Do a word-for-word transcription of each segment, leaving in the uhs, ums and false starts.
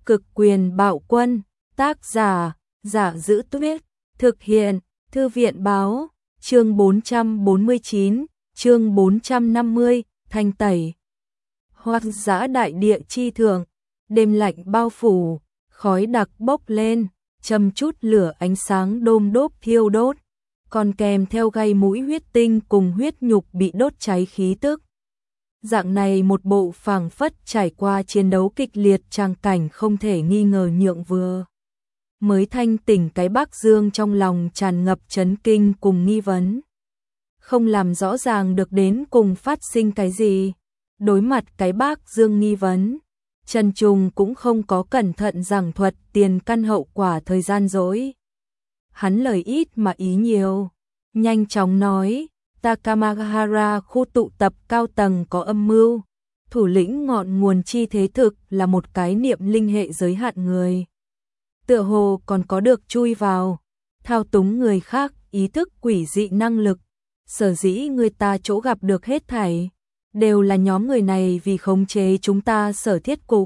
Cực quyền bạo quân, tác giả, Giả Giữ Tuyết, thực hiện, Thư viện báo, chương bốn trăm bốn mươi chín, chương bốn trăm năm mươi, thanh tẩy. Hoang dã đại địa chi thượng, đêm lạnh bao phủ, khói đặc bốc lên, châm chút lửa ánh sáng đôm đốp thiêu đốt, còn kèm theo gây mũi huyết tinh cùng huyết nhục bị đốt cháy khí tức. Dạng này một bộ phảng phất trải qua chiến đấu kịch liệt tràng cảnh không thể nghi ngờ nhượng vừa. Mới thanh tỉnh cái Bắc Dương trong lòng tràn ngập chấn kinh cùng nghi vấn. Không làm rõ ràng được đến cùng phát sinh cái gì. Đối mặt cái Bắc Dương nghi vấn, Trần Trùng cũng không có cẩn thận giảng thuật tiền căn hậu quả thời gian dối. Hắn lời ít mà ý nhiều, nhanh chóng nói. Takamagahara khu tụ tập cao tầng có âm mưu, thủ lĩnh ngọn nguồn chi thế thực là một cái niệm linh hệ giới hạn người. Tựa hồ còn có được chui vào, thao túng người khác ý thức quỷ dị năng lực, sở dĩ người ta chỗ gặp được hết thảy, đều là nhóm người này vì khống chế chúng ta sở thiết cục.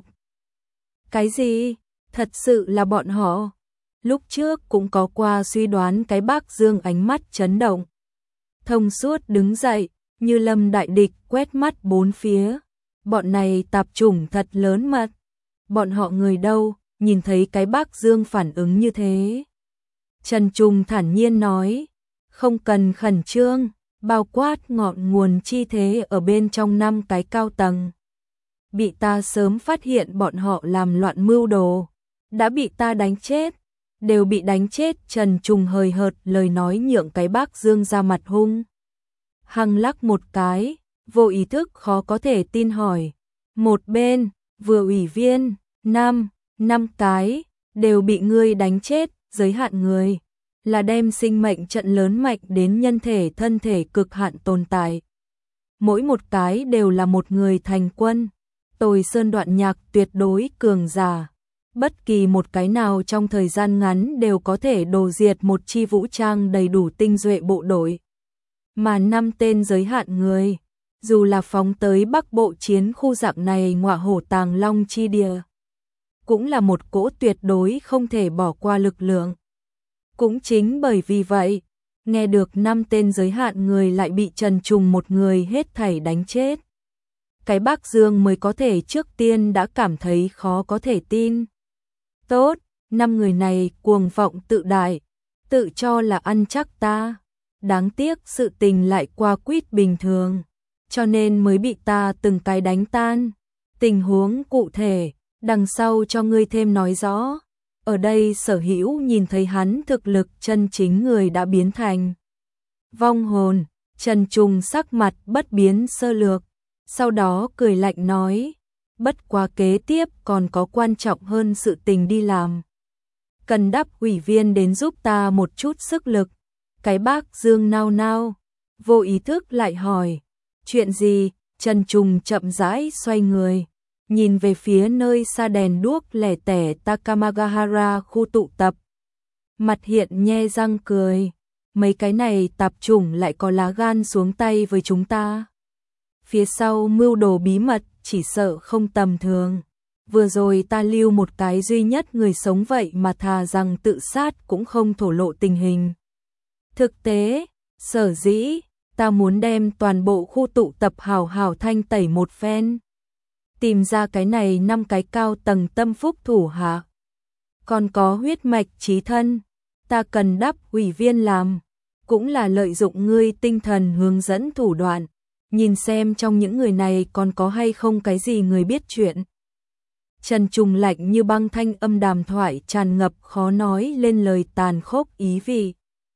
Cái gì? Thật sự là bọn họ? Lúc trước cũng có qua suy đoán cái Bắc Dương ánh mắt chấn động. Thông suốt đứng dậy, như lâm đại địch quét mắt bốn phía. Bọn này tạp chủng thật lớn mật. Bọn họ người đâu, nhìn thấy cái Bắc Dương phản ứng như thế. Trần Trùng thản nhiên nói, không cần khẩn trương, bao quát ngọn nguồn chi thế ở bên trong năm cái cao tầng. Bị ta sớm phát hiện bọn họ làm loạn mưu đồ, đã bị ta đánh chết. Đều bị đánh chết. Trần Trùng hời hợt lời nói nhượng cái Bắc Dương ra mặt hung. Hăng lắc một cái, vô ý thức khó có thể tin hỏi. Một bên, vừa ủy viên, năm, năm cái, đều bị ngươi đánh chết, giới hạn người. Là đem sinh mệnh trận lớn mạnh đến nhân thể thân thể cực hạn tồn tại. Mỗi một cái đều là một người thành quân. Tồi sơn đoạn nhạc tuyệt đối cường giả. Bất kỳ một cái nào trong thời gian ngắn đều có thể đồ diệt một chi vũ trang đầy đủ tinh duệ bộ đội. Mà năm tên giới hạn người, dù là phóng tới Bắc Bộ chiến khu dạng này ngọa hổ tàng long chi địa, cũng là một cỗ tuyệt đối không thể bỏ qua lực lượng. Cũng chính bởi vì vậy, nghe được năm tên giới hạn người lại bị Trần Trùng một người hết thảy đánh chết. Cái Bắc Dương mới có thể trước tiên đã cảm thấy khó có thể tin. Tốt, năm người này cuồng vọng tự đại, tự cho là ăn chắc ta. Đáng tiếc sự tình lại qua quýt bình thường, cho nên mới bị ta từng cái đánh tan. Tình huống cụ thể, đằng sau cho ngươi thêm nói rõ. Ở đây Sở Hữu nhìn thấy hắn thực lực chân chính người đã biến thành vong hồn. Trần Trùng sắc mặt bất biến sơ lược, sau đó cười lạnh nói. Bất quá kế tiếp còn có quan trọng hơn sự tình đi làm. Cần đắp ủy viên đến giúp ta một chút sức lực. Cái Bắc Dương nao nao, vô ý thức lại hỏi. Chuyện gì? Trần Trùng chậm rãi xoay người, nhìn về phía nơi xa đèn đuốc lẻ tẻ Takamagahara khu tụ tập. Mặt hiện nhe răng cười. Mấy cái này tạp chủng lại có lá gan xuống tay với chúng ta. Phía sau mưu đồ bí mật chỉ sợ không tầm thường. Vừa rồi ta lưu một cái duy nhất người sống vậy mà thà rằng tự sát cũng không thổ lộ tình hình. Thực tế, sở dĩ, ta muốn đem toàn bộ khu tụ tập hào hào thanh tẩy một phen. Tìm ra cái này năm cái cao tầng tâm phúc thủ hạ. Còn có huyết mạch chí thân, ta cần đắp ủy viên làm. Cũng là lợi dụng ngươi tinh thần hướng dẫn thủ đoạn. Nhìn xem trong những người này còn có hay không cái gì người biết chuyện. Trần Trùng lạnh như băng thanh âm đàm thoại tràn ngập khó nói lên lời tàn khốc ý vị.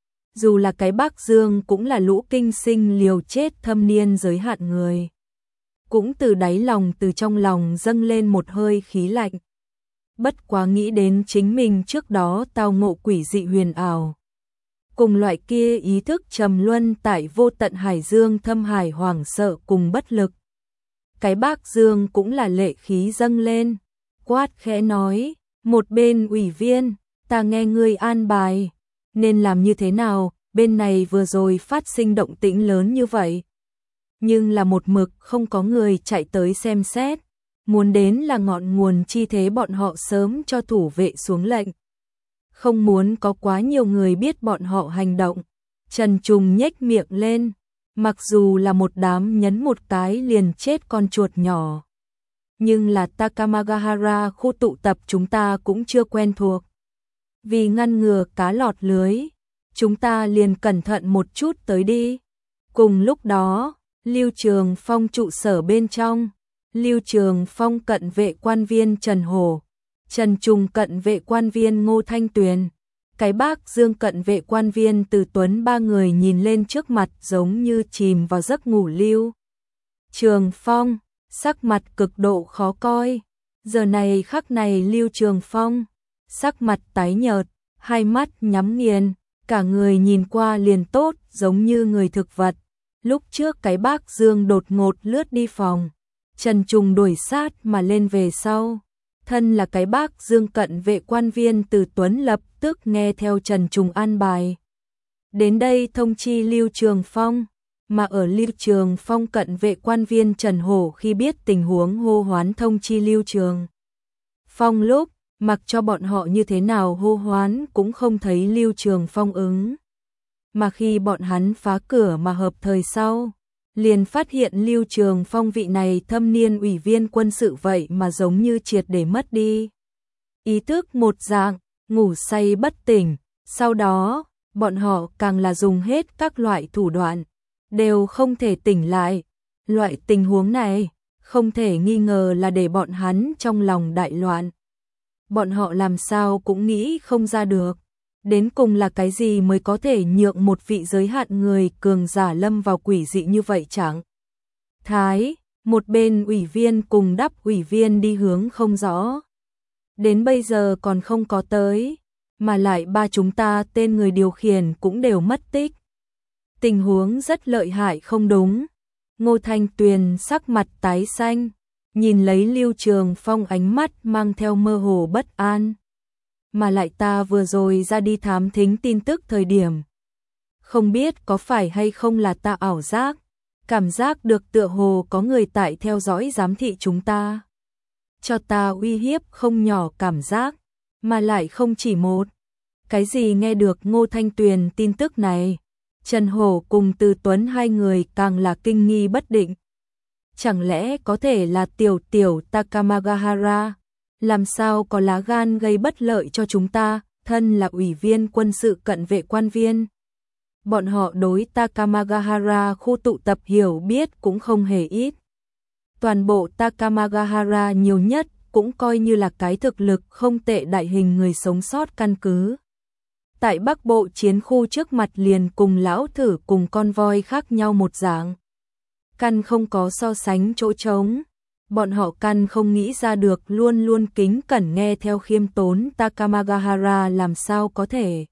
Dù là cái Bắc Dương cũng là lũ kinh sinh liều chết thâm niên giới hạn người. Cũng từ đáy lòng từ trong lòng dâng lên một hơi khí lạnh. Bất quá nghĩ đến chính mình trước đó tao ngộ quỷ dị huyền ảo. Cùng loại kia ý thức trầm luân tại vô tận hải dương thâm hải hoảng sợ cùng bất lực. Cái Bắc Dương cũng là lệ khí dâng lên, quát khẽ nói, một bên ủy viên, ta nghe ngươi an bài, nên làm như thế nào, bên này vừa rồi phát sinh động tĩnh lớn như vậy. Nhưng là một mực không có người chạy tới xem xét, muốn đến là ngọn nguồn chi thế bọn họ sớm cho thủ vệ xuống lệnh. Không muốn có quá nhiều người biết bọn họ hành động. Trần Trùng nhếch miệng lên, mặc dù là một đám nhấn một cái liền chết con chuột nhỏ. Nhưng là Takamagahara khu tụ tập chúng ta cũng chưa quen thuộc. Vì ngăn ngừa cá lọt lưới, chúng ta liền cẩn thận một chút tới đi. Cùng lúc đó, Lưu Trường Phong trụ sở bên trong, Lưu Trường Phong cận vệ quan viên Trần Hổ, Trần Trùng cận vệ quan viên Ngô Thanh Tuyền, cái bác Dương cận vệ quan viên Từ Tuấn, ba người nhìn lên trước mặt giống như chìm vào giấc ngủ. Lưu Trường Phong sắc mặt cực độ khó coi. Giờ này khắc này Lưu Trường Phong sắc mặt tái nhợt, hai mắt nhắm nghiền, cả người nhìn qua liền tốt giống như người thực vật. Lúc trước cái bác Dương đột ngột lướt đi phòng, Trần Trùng đuổi sát mà lên về sau. Thân là cái bác Dương cận vệ quan viên Từ Tuấn lập tức nghe theo Trần Trùng an bài. Đến đây thông chi Lưu Trường Phong, mà ở Lưu Trường Phong cận vệ quan viên Trần Hổ khi biết tình huống hô hoán thông chi Lưu Trường Phong lúc, mặc cho bọn họ như thế nào hô hoán cũng không thấy Lưu Trường Phong ứng. Mà khi bọn hắn phá cửa mà hợp thời sau, liền phát hiện Lưu Trường Phong vị này thâm niên ủy viên quân sự vậy mà giống như triệt để mất đi ý thức một dạng, ngủ say bất tỉnh. Sau đó, bọn họ càng là dùng hết các loại thủ đoạn, đều không thể tỉnh lại. Loại tình huống này, không thể nghi ngờ là để bọn hắn trong lòng đại loạn. Bọn họ làm sao cũng nghĩ không ra được. Đến cùng là cái gì mới có thể nhượng một vị giới hạn người cường giả lâm vào quỷ dị như vậy chẳng? Thái, một bên ủy viên cùng đắp ủy viên đi hướng không rõ. Đến bây giờ còn không có tới, mà lại ba chúng ta tên người điều khiển cũng đều mất tích. Tình huống rất lợi hại không đúng? Ngô Thanh Tuyền sắc mặt tái xanh, nhìn lấy Lưu Trường Phong ánh mắt mang theo mơ hồ bất an. Mà lại ta vừa rồi ra đi thám thính tin tức thời điểm, không biết có phải hay không là ta ảo giác, cảm giác được tựa hồ có người tại theo dõi giám thị chúng ta. Cho ta uy hiếp không nhỏ cảm giác, mà lại không chỉ một. Cái gì nghe được Ngô Thanh Tuyền tin tức này, Trần Hổ cùng Từ Tuấn hai người càng là kinh nghi bất định. Chẳng lẽ có thể là tiểu tiểu Takamagahara? Làm sao có lá gan gây bất lợi cho chúng ta, thân là ủy viên quân sự cận vệ quan viên. Bọn họ đối Takamagahara khu tụ tập hiểu biết cũng không hề ít. Toàn bộ Takamagahara nhiều nhất cũng coi như là cái thực lực không tệ đại hình người sống sót căn cứ. Tại Bắc Bộ chiến khu trước mặt liền cùng lão thử cùng con voi khác nhau một dạng. Căn không có so sánh chỗ trống. Bọn họ căn không nghĩ ra được luôn luôn kính cẩn nghe theo khiêm tốn Takamagahara làm sao có thể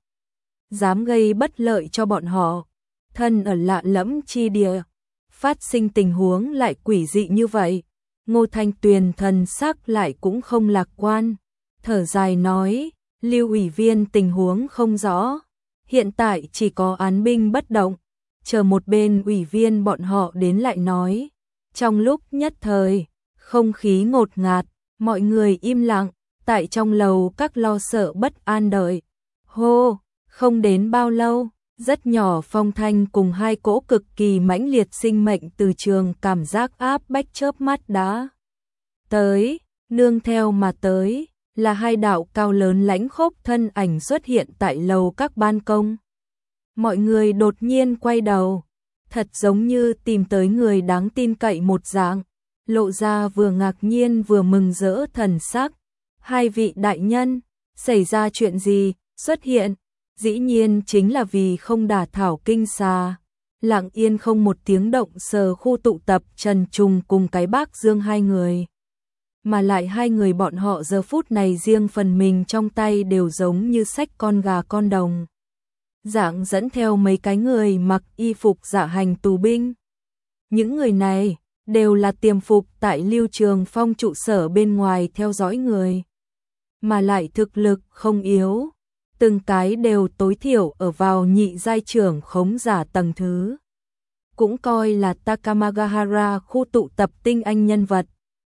dám gây bất lợi cho bọn họ. Thân ở lạ lẫm chi địa, phát sinh tình huống lại quỷ dị như vậy. Ngô Thanh Tuyền thần sắc lại cũng không lạc quan, thở dài nói, Lưu ủy viên tình huống không rõ, hiện tại chỉ có án binh bất động, chờ một bên ủy viên bọn họ đến lại nói. Trong lúc nhất thời, không khí ngột ngạt, mọi người im lặng, tại trong lầu các lo sợ bất an đợi. Hô, không đến bao lâu, rất nhỏ phong thanh cùng hai cỗ cực kỳ mãnh liệt sinh mệnh từ trường cảm giác áp bách chớp mắt đã tới, nương theo mà tới, là hai đạo cao lớn lãnh khốc thân ảnh xuất hiện tại lầu các ban công. Mọi người đột nhiên quay đầu, thật giống như tìm tới người đáng tin cậy một dạng, lộ ra vừa ngạc nhiên vừa mừng rỡ thần sắc. Hai vị đại nhân, xảy ra chuyện gì, xuất hiện, dĩ nhiên chính là vì không đả thảo kinh xà. Lặng yên không một tiếng động sờ khu tụ tập Trần Trùng cùng cái bác Dương hai người. Mà lại hai người bọn họ giờ phút này riêng phần mình trong tay đều giống như xách con gà con đồng. Dạng dẫn theo mấy cái người mặc y phục dạ hành tù binh. Những người này đều là tiềm phục tại Lưu Trường Phong trụ sở bên ngoài theo dõi người. Mà lại thực lực không yếu. Từng cái đều tối thiểu ở vào nhị giai trưởng khống giả tầng thứ. Cũng coi là Takamagahara khu tụ tập tinh anh nhân vật.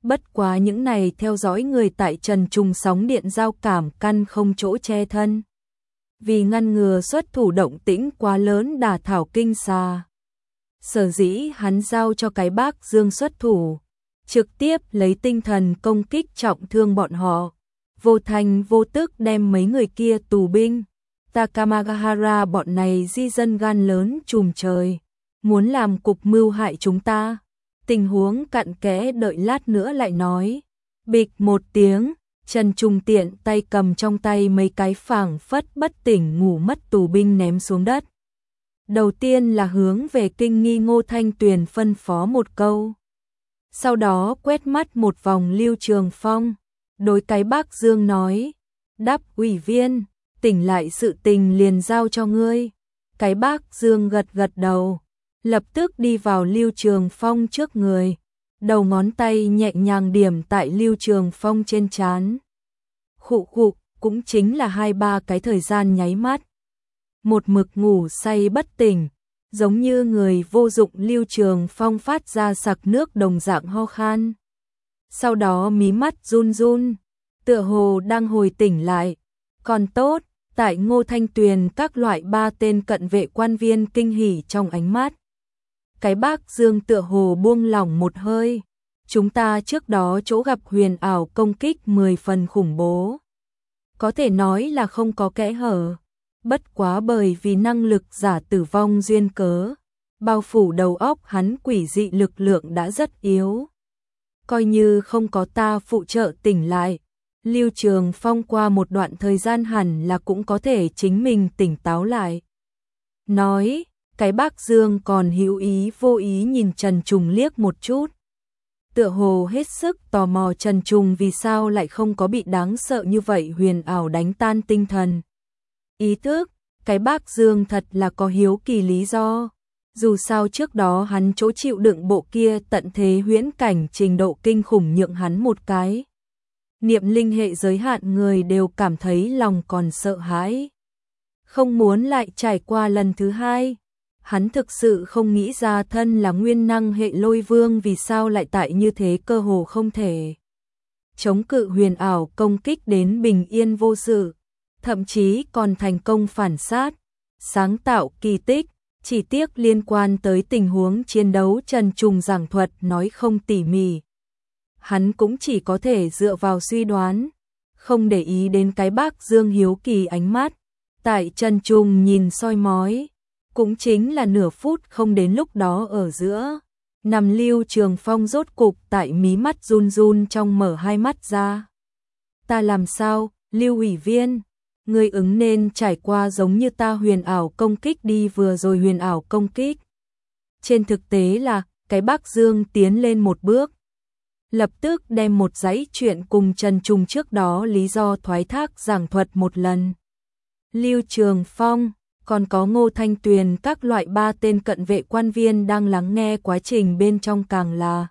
Bất quá những này theo dõi người tại Trần Trùng sóng điện giao cảm căn không chỗ che thân. Vì ngăn ngừa xuất thủ động tĩnh quá lớn đả thảo kinh xà. Sở dĩ hắn giao cho cái bác Dương xuất thủ, trực tiếp lấy tinh thần công kích trọng thương bọn họ, vô thành vô tức đem mấy người kia tù binh. Takamagahara bọn này di dân gan lớn trùm trời, muốn làm cục mưu hại chúng ta. Tình huống cặn kẽ đợi lát nữa lại nói. Bịch một tiếng, Trần Trùng tiện tay cầm trong tay mấy cái phảng phất bất tỉnh ngủ mất tù binh ném xuống đất. Đầu tiên là hướng về kinh nghi Ngô Thanh Tuyền phân phó một câu. Sau đó quét mắt một vòng Lưu Trường Phong, đối cái bác Dương nói, đáp ủy viên, tỉnh lại sự tình liền giao cho ngươi. Cái bác Dương gật gật đầu, lập tức đi vào Lưu Trường Phong trước người, đầu ngón tay nhẹ nhàng điểm tại Lưu Trường Phong trên trán. Khụ khụ, cũng chính là hai ba cái thời gian nháy mắt. Một mực ngủ say bất tỉnh, giống như người vô dụng Lưu Trường Phong phát ra sặc nước đồng dạng ho khan. Sau đó mí mắt run run, tựa hồ đang hồi tỉnh lại. Còn tốt, tại Ngô Thanh Tuyền các loại ba tên cận vệ quan viên kinh hỉ trong ánh mắt. Cái bác Dương tựa hồ buông lỏng một hơi. Chúng ta trước đó chỗ gặp huyền ảo công kích mười phần khủng bố. Có thể nói là không có kẽ hở. Bất quá bởi vì năng lực giả tử vong duyên cớ, bao phủ đầu óc hắn quỷ dị lực lượng đã rất yếu. Coi như không có ta phụ trợ tỉnh lại, Lưu Trường Phong qua một đoạn thời gian hẳn là cũng có thể chính mình tỉnh táo lại. Nói, cái bác Dương còn hữu ý vô ý nhìn Trần Trùng liếc một chút. Tựa hồ hết sức tò mò Trần Trùng vì sao lại không có bị đáng sợ như vậy huyền ảo đánh tan tinh thần. Ý thức, cái bác Dương thật là có hiếu kỳ lý do. Dù sao trước đó hắn chỗ chịu đựng bộ kia tận thế huyễn cảnh trình độ kinh khủng nhượng hắn một cái. Niệm linh hệ giới hạn người đều cảm thấy lòng còn sợ hãi. Không muốn lại trải qua lần thứ hai. Hắn thực sự không nghĩ ra thân là nguyên năng hệ lôi vương vì sao lại tại như thế cơ hồ không thể. Chống cự huyền ảo công kích đến bình yên vô sự. Thậm chí còn thành công phản sát, sáng tạo kỳ tích, chỉ tiếc liên quan tới tình huống chiến đấu Trần Trùng giảng thuật nói không tỉ mỉ. Hắn cũng chỉ có thể dựa vào suy đoán, không để ý đến cái bác Dương hiếu kỳ ánh mắt. Tại Trần Trùng nhìn soi mói, cũng chính là nửa phút không đến lúc đó ở giữa. Nằm Lưu Trường Phong rốt cục tại mí mắt run run trong mở hai mắt ra. Ta làm sao, Lưu ủy viên? Người ứng nên trải qua giống như ta huyền ảo công kích đi vừa rồi huyền ảo công kích. Trên thực tế là, cái bác Dương tiến lên một bước. Lập tức đem một dãy chuyện cùng Trần Trùng trước đó lý do thoái thác giảng thuật một lần. Lưu Trường Phong, còn có Ngô Thanh Tuyền các loại ba tên cận vệ quan viên đang lắng nghe quá trình bên trong càng là.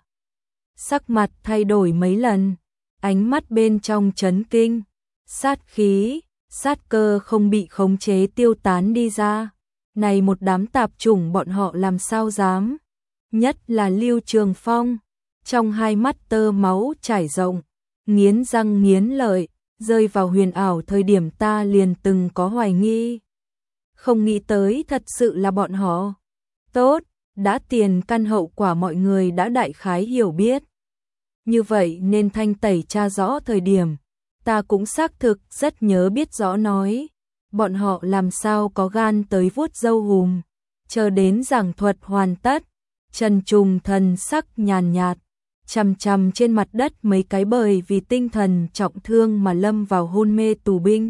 Sắc mặt thay đổi mấy lần, ánh mắt bên trong chấn kinh, sát khí. Sát cơ không bị khống chế tiêu tán đi ra. Này một đám tạp chủng bọn họ làm sao dám. Nhất là Lưu Trường Phong. Trong hai mắt tơ máu trải rộng. Nghiến răng nghiến lợi. Rơi vào huyền ảo thời điểm ta liền từng có hoài nghi. Không nghĩ tới thật sự là bọn họ. Tốt, đã tiền căn hậu quả mọi người đã đại khái hiểu biết. Như vậy nên thanh tẩy tra rõ thời điểm. Ta cũng xác thực rất nhớ biết rõ nói, bọn họ làm sao có gan tới vuốt râu hùm, chờ đến giảng thuật hoàn tất, Trần Trùng thần sắc nhàn nhạt, chằm chằm trên mặt đất mấy cái bởi vì tinh thần trọng thương mà lâm vào hôn mê tù binh.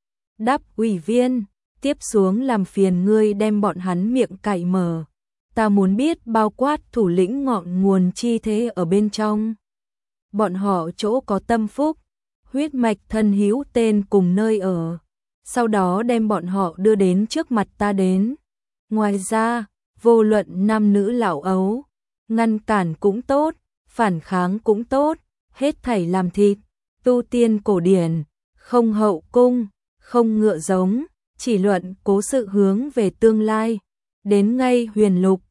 Đáp ủy viên, tiếp xuống làm phiền ngươi đem bọn hắn miệng cạy mở, ta muốn biết bao quát thủ lĩnh ngọn nguồn chi thế ở bên trong. Bọn họ chỗ có tâm phúc, huyết mạch thân hữu tên cùng nơi ở, sau đó đem bọn họ đưa đến trước mặt ta đến. Ngoài ra, vô luận nam nữ lão ấu, ngăn cản cũng tốt, phản kháng cũng tốt, hết thảy làm thịt, tu tiên cổ điển, không hậu cung, không ngựa giống, chỉ luận cố sự hướng về tương lai, đến ngay huyền lục,